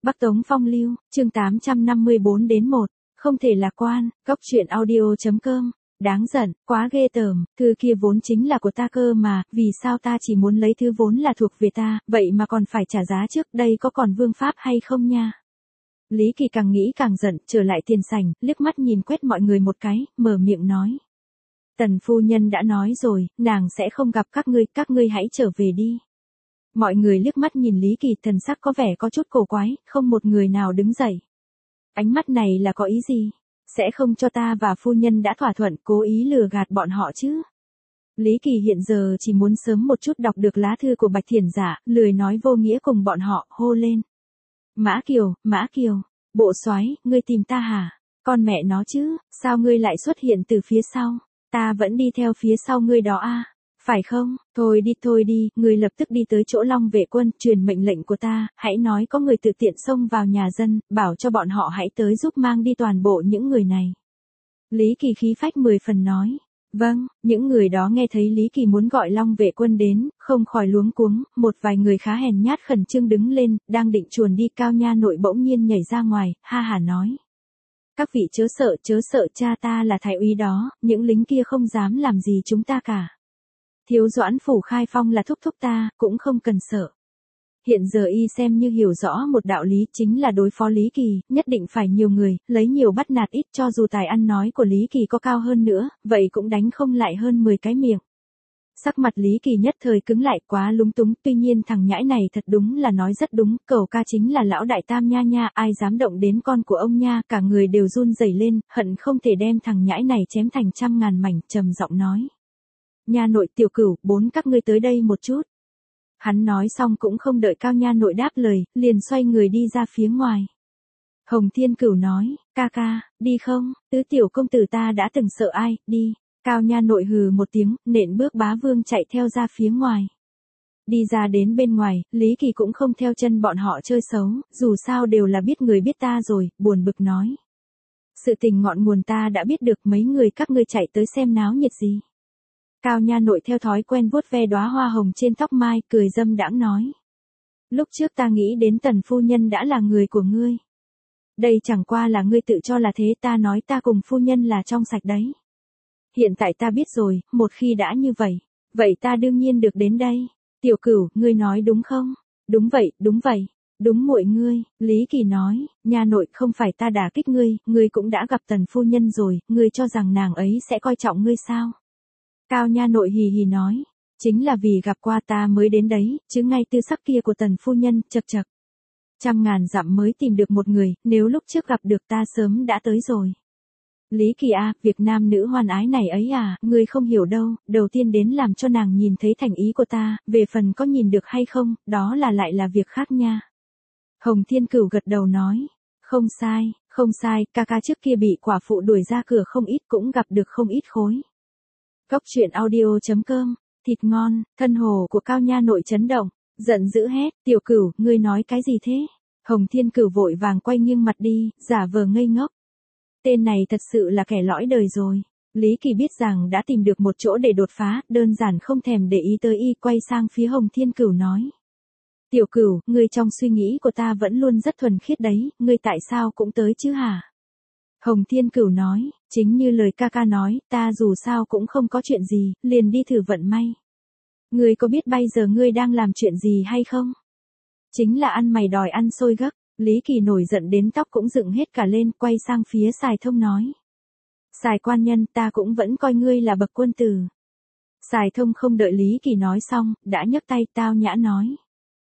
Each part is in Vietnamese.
Bắc Tống Phong Lưu, chương 854-1, không thể lạc quan, góc truyện audio.com, đáng giận, quá ghê tởm, thư kia vốn chính là của ta cơ mà, vì sao ta chỉ muốn lấy thứ vốn là thuộc về ta, vậy mà còn phải trả giá trước, đây có còn vương pháp hay không nha. Lý Kỳ càng nghĩ càng giận, trở lại tiền sảnh, liếc mắt nhìn quét mọi người một cái, mở miệng nói. Tần phu nhân đã nói rồi, nàng sẽ không gặp các ngươi hãy trở về đi. Mọi người liếc mắt nhìn Lý Kỳ, thần sắc có vẻ có chút cổ quái, không một người nào đứng dậy. Ánh mắt này là có ý gì? Sẽ không cho ta và phu nhân đã thỏa thuận cố ý lừa gạt bọn họ chứ? Lý Kỳ hiện giờ chỉ muốn sớm một chút đọc được lá thư của Bạch Thiển Giả, lười nói vô nghĩa cùng bọn họ, hô lên. Mã Kiều, bộ soái, ngươi tìm ta hả? Con mẹ nó chứ, sao ngươi lại xuất hiện từ phía sau? Ta vẫn đi theo phía sau ngươi đó à? Phải không? Thôi đi, ngươi lập tức đi tới chỗ Long Vệ Quân, truyền mệnh lệnh của ta, hãy nói có người tự tiện xông vào nhà dân, bảo cho bọn họ hãy tới giúp mang đi toàn bộ những người này. Lý Kỳ khí phách 10 phần nói. Vâng, những người đó nghe thấy Lý Kỳ muốn gọi Long Vệ Quân đến, không khỏi luống cuống, một vài người khá hèn nhát khẩn trương đứng lên, đang định chuồn đi, Cao Nha Nội bỗng nhiên nhảy ra ngoài, ha hả nói. Các vị chớ sợ, cha ta là thái úy đó, những lính kia không dám làm gì chúng ta cả. Thiếu Doãn Phủ Khai Phong là thúc ta, cũng không cần sợ. Hiện giờ y xem như hiểu rõ một đạo lý, chính là đối phó Lý Kỳ, nhất định phải nhiều người, lấy nhiều bắt nạt ít, cho dù tài ăn nói của Lý Kỳ có cao hơn nữa, vậy cũng đánh không lại hơn 10 cái miệng. Sắc mặt Lý Kỳ nhất thời cứng lại, quá lúng túng, tuy nhiên thằng nhãi này thật đúng là nói rất đúng, Cẩu ca chính là lão đại tam nha, ai dám động đến con của ông nha, cả người đều run rẩy lên, hận không thể đem thằng nhãi này chém thành trăm ngàn mảnh, trầm giọng nói. Nha Nội, Tiểu Cửu, 4 các ngươi tới đây một chút. Hắn nói xong cũng không đợi Cao Nha Nội đáp lời, liền xoay người đi ra phía ngoài. Hồng Thiên Cửu nói, ca, đi không, tứ tiểu công tử ta đã từng sợ ai, đi. Cao Nha Nội hừ một tiếng, nện bước bá vương chạy theo ra phía ngoài. Đi ra đến bên ngoài, Lý Kỳ cũng không theo chân bọn họ chơi xấu, dù sao đều là biết người biết ta rồi, buồn bực nói. Sự tình ngọn nguồn ta đã biết được, mấy người các ngươi chạy tới xem náo nhiệt gì. Cao Nha Nội theo thói quen vuốt ve đóa hoa hồng trên tóc mai, cười dâm đãng nói. Lúc trước ta nghĩ đến Tần phu nhân đã là người của ngươi. Đây chẳng qua là ngươi tự cho là thế, ta nói ta cùng phu nhân là trong sạch đấy. Hiện tại ta biết rồi, một khi đã như vậy ta đương nhiên được đến đây. Tiểu Cửu, ngươi nói đúng không? Đúng vậy. Đúng muội ngươi, Lý Kỳ nói, Nha Nội, không phải ta đả kích ngươi cũng đã gặp Tần phu nhân rồi, ngươi cho rằng nàng ấy sẽ coi trọng ngươi sao? Cao Nha Nội hì hì nói, chính là vì gặp qua ta mới đến đấy, chứ ngay tư sắc kia của Tần phu nhân, chật. Trăm ngàn dặm mới tìm được một người, nếu lúc trước gặp được ta sớm đã tới rồi. Lý Kỳ à, việc nam nữ hoan ái này ấy à, ngươi không hiểu đâu, đầu tiên đến làm cho nàng nhìn thấy thành ý của ta, về phần có nhìn được hay không, đó là lại là việc khác nha. Hồng Thiên Cửu gật đầu nói, không sai, ca trước kia bị quả phụ đuổi ra cửa không ít, cũng gặp được không ít khối. Góc truyện audio.com, thịt ngon, thân hồ của Cao Nha Nội chấn động, giận dữ hét, Tiểu Cửu, ngươi nói cái gì thế? Hồng Thiên Cửu vội vàng quay nghiêng mặt đi, giả vờ ngây ngốc. Tên này thật sự là kẻ lõi đời rồi. Lý Kỳ biết rằng đã tìm được một chỗ để đột phá, đơn giản không thèm để ý tới y, quay sang phía Hồng Thiên Cửu nói. Tiểu Cửu, ngươi trong suy nghĩ của ta vẫn luôn rất thuần khiết đấy, ngươi tại sao cũng tới chứ hả? Hồng Thiên Cửu nói, chính như lời ca nói, ta dù sao cũng không có chuyện gì, liền đi thử vận may. Ngươi có biết bây giờ ngươi đang làm chuyện gì hay không? Chính là ăn mày đòi ăn xôi gấc. Lý Kỳ nổi giận đến tóc cũng dựng hết cả lên, quay sang phía Sài Thông nói. Sài quan nhân, ta cũng vẫn coi ngươi là bậc quân tử. Sài Thông không đợi Lý Kỳ nói xong, đã nhấc tay tao nhã nói.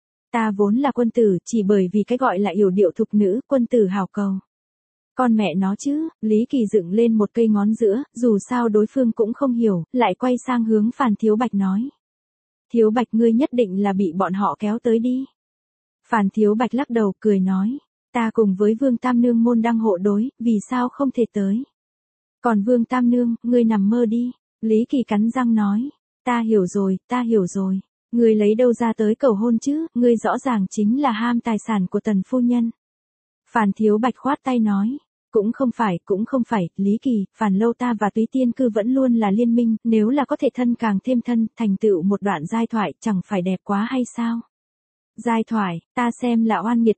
Ta vốn là quân tử, chỉ bởi vì cái gọi là yểu điệu thục nữ, quân tử hảo cầu. Con mẹ nó chứ, Lý Kỳ dựng lên một cây ngón giữa, dù sao đối phương cũng không hiểu, lại quay sang hướng Phàn Thiếu Bạch nói. Thiếu Bạch, ngươi nhất định là bị bọn họ kéo tới đi. Phàn Thiếu Bạch lắc đầu cười nói, ta cùng với Vương Tam Nương môn đăng hộ đối, vì sao không thể tới. Còn Vương Tam Nương, ngươi nằm mơ đi. Lý Kỳ cắn răng nói, ta hiểu rồi, ngươi lấy đâu ra tới cầu hôn chứ, ngươi rõ ràng chính là ham tài sản của Tần phu nhân. Phàn Thiếu Bạch khoát tay nói, cũng không phải, Lý Kỳ, Phàn Lâu ta và Túy Tiên Cư vẫn luôn là liên minh, nếu là có thể thân càng thêm thân, thành tựu một đoạn giai thoại, chẳng phải đẹp quá hay sao? Giai thoại, ta xem là oan nghiệt đi.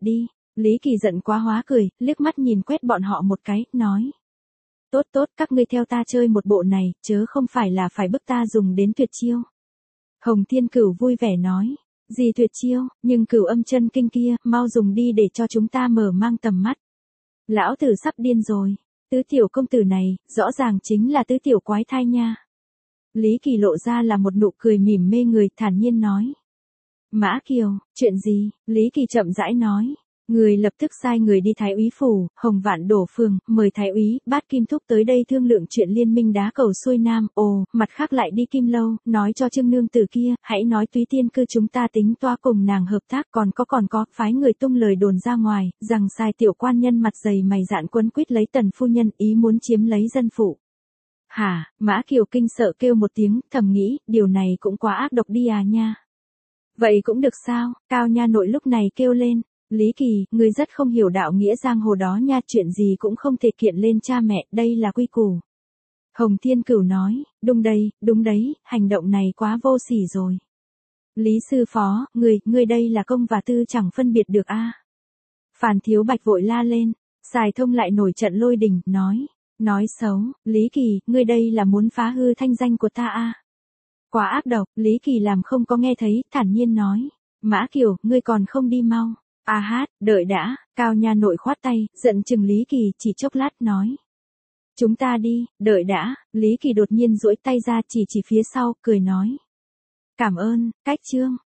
Lý Kỳ giận quá hóa cười, liếc mắt nhìn quét bọn họ một cái, nói. Tốt tốt, các ngươi theo ta chơi một bộ này, chớ không phải là phải bức ta dùng đến tuyệt chiêu. Hồng Thiên Cửu vui vẻ nói. Gì tuyệt chiêu, nhưng Cửu Âm chân kinh kia, mau dùng đi để cho chúng ta mở mang tầm mắt. Lão tử sắp điên rồi. Tứ tiểu công tử này, rõ ràng chính là tứ tiểu quái thai nha. Lý Kỳ lộ ra là một nụ cười mỉm mê người, thản nhiên nói. Mã Kiều, chuyện gì? Lý Kỳ chậm rãi nói. Người lập tức sai người đi Thái úy phủ, Hồng Vạn Đổ phường, mời Thái úy, Bát Kim Thúc tới đây thương lượng chuyện liên minh đá cầu xuôi nam. Ồ, mặt khác lại đi Kim Lâu, nói cho Trương nương tử kia, hãy nói Túy Tiên cư chúng ta tính toa cùng nàng hợp tác, còn có, phái người tung lời đồn ra ngoài, rằng sai tiểu quan nhân mặt dày mày dạn quấn quýt lấy Tần phu nhân, ý muốn chiếm lấy dân phụ. Hả? Mã Kiều kinh sợ kêu một tiếng, thầm nghĩ, điều này cũng quá ác độc đi à nha. Vậy cũng được sao? Cao nha nội lúc này kêu lên. Lý Kỳ, ngươi rất không hiểu đạo nghĩa giang hồ đó nha, chuyện gì cũng không thể kiện lên cha mẹ, đây là quy củ. Hồng Thiên Cửu nói, đúng đấy, hành động này quá vô sỉ rồi. Lý sư phó, ngươi đây là công và tư chẳng phân biệt được a. Phàn Thiếu Bạch vội la lên, Sài Thông lại nổi trận lôi đình, nói xấu, Lý Kỳ, ngươi đây là muốn phá hư thanh danh của ta a. Quá ác độc, Lý Kỳ làm không có nghe thấy, thản nhiên nói, Mã Kiều, ngươi còn không đi mau. A hát, đợi đã, Cao nha nội khoát tay, giận chừng Lý Kỳ, chỉ chốc lát nói. Chúng ta đi, đợi đã, Lý Kỳ đột nhiên duỗi tay ra chỉ phía sau, cười nói. Cảm ơn, cách trương.